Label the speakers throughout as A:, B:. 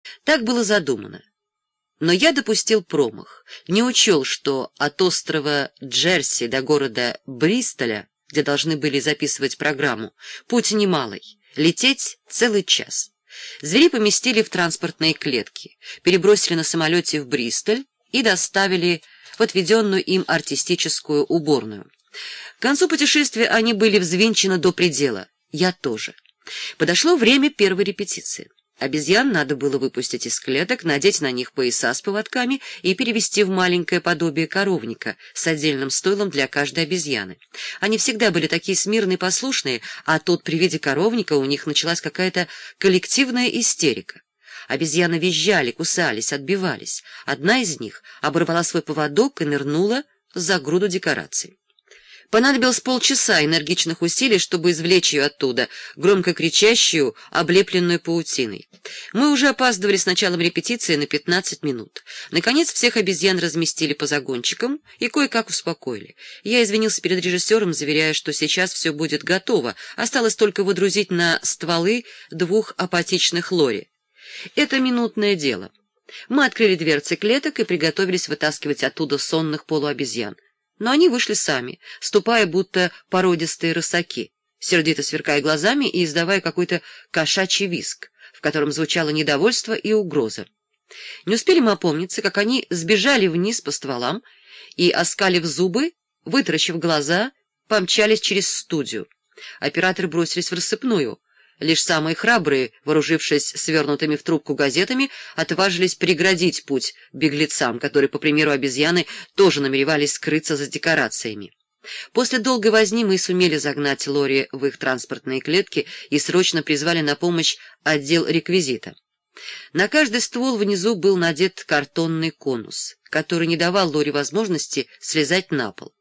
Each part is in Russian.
A: Так было задумано. Но я допустил промах, не учел, что от острова Джерси до города Бристоля, где должны были записывать программу, путь немалый, лететь целый час. Зверей поместили в транспортные клетки, перебросили на самолете в Бристоль и доставили в отведенную им артистическую уборную. К концу путешествия они были взвинчены до предела, я тоже. Подошло время первой репетиции. Обезьян надо было выпустить из клеток, надеть на них пояса с поводками и перевести в маленькое подобие коровника с отдельным стойлом для каждой обезьяны. Они всегда были такие смирные и послушные, а тут при виде коровника у них началась какая-то коллективная истерика. Обезьяны визжали, кусались, отбивались. Одна из них оборвала свой поводок и нырнула за груду декораций. Понадобилось полчаса энергичных усилий, чтобы извлечь ее оттуда, громко кричащую, облепленную паутиной. Мы уже опаздывали с началом репетиции на 15 минут. Наконец всех обезьян разместили по загончикам и кое-как успокоили. Я извинился перед режиссером, заверяя, что сейчас все будет готово, осталось только выдрузить на стволы 2 апатичных лори. Это минутное дело. Мы открыли дверцы клеток и приготовились вытаскивать оттуда сонных полуобезьян. Но они вышли сами, ступая будто породистые рысаки, сердито сверкая глазами и издавая какой-то кошачий визг, в котором звучало недовольство и угроза. Не успели мы опомниться, как они сбежали вниз по стволам и, оскалив зубы, вытаращив глаза, помчались через студию. Операторы бросились в рассыпную. Лишь самые храбрые, вооружившись свернутыми в трубку газетами, отважились преградить путь беглецам, которые, по примеру обезьяны, тоже намеревались скрыться за декорациями. После долгой возни мы сумели загнать лори в их транспортные клетки и срочно призвали на помощь отдел реквизита. На каждый ствол внизу был надет картонный конус, который не давал лори возможности слезать на пол.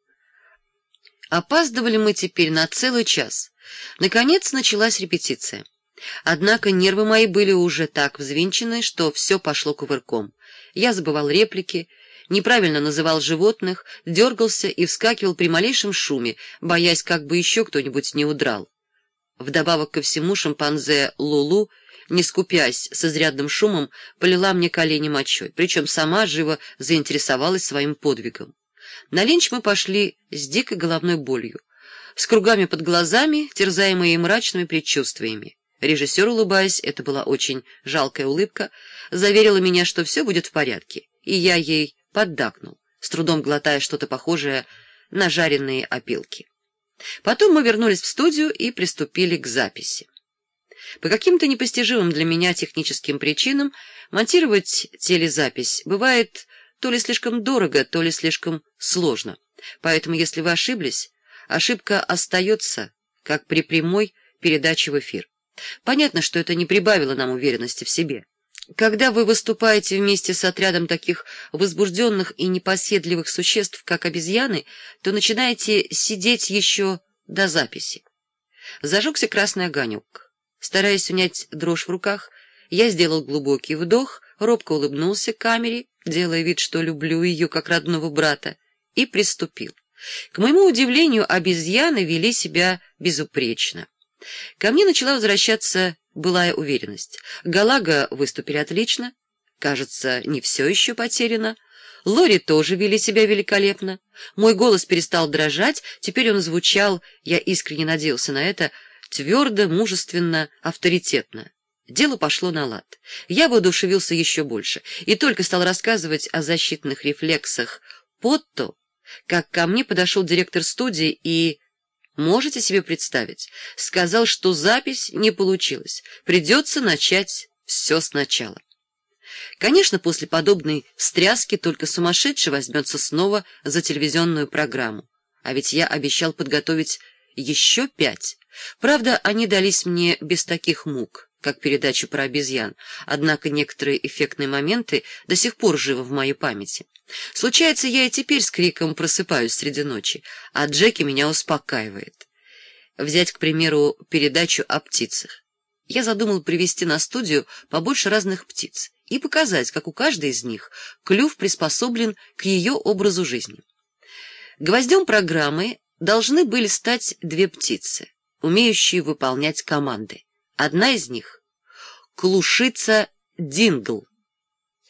A: Опаздывали мы теперь на целый час. Наконец началась репетиция. Однако нервы мои были уже так взвинчены, что все пошло кувырком. Я забывал реплики, неправильно называл животных, дергался и вскакивал при малейшем шуме, боясь, как бы еще кто-нибудь не удрал. Вдобавок ко всему шимпанзе Лулу, не скупясь с изрядным шумом, полила мне колени мочой, причем сама живо заинтересовалась своим подвигом. На ленч мы пошли с дикой головной болью, с кругами под глазами, терзаемые мрачными предчувствиями. Режиссер, улыбаясь, это была очень жалкая улыбка, заверила меня, что все будет в порядке, и я ей поддакнул, с трудом глотая что-то похожее на жареные опилки. Потом мы вернулись в студию и приступили к записи. По каким-то непостижимым для меня техническим причинам монтировать телезапись бывает то ли слишком дорого, то ли слишком сложно. Поэтому, если вы ошиблись, ошибка остается, как при прямой передаче в эфир. Понятно, что это не прибавило нам уверенности в себе. Когда вы выступаете вместе с отрядом таких возбужденных и непоседливых существ, как обезьяны, то начинаете сидеть еще до записи. Зажегся красный огонек. Стараясь унять дрожь в руках, я сделал глубокий вдох, робко улыбнулся камере, делая вид, что люблю ее как родного брата, и приступил. К моему удивлению, обезьяны вели себя безупречно. Ко мне начала возвращаться былая уверенность. Галага выступили отлично. Кажется, не все еще потеряно. Лори тоже вели себя великолепно. Мой голос перестал дрожать, теперь он звучал, я искренне надеялся на это, твердо, мужественно, авторитетно. Дело пошло на лад. Я воодушевился еще больше и только стал рассказывать о защитных рефлексах Потто, как ко мне подошел директор студии и, можете себе представить, сказал, что запись не получилась, придется начать все сначала. Конечно, после подобной встряски только сумасшедший возьмется снова за телевизионную программу, а ведь я обещал подготовить еще 5. Правда, они дались мне без таких мук, как передачу про обезьян, однако некоторые эффектные моменты до сих пор живы в моей памяти. Случается, я и теперь с криком просыпаюсь среди ночи, а Джеки меня успокаивает. Взять, к примеру, передачу о птицах. Я задумал привезти на студию побольше разных птиц и показать, как у каждой из них клюв приспособлен к ее образу жизни. Гвоздем программы должны были стать 2 птицы, умеющие выполнять команды. Одна из них — клушица Дингл.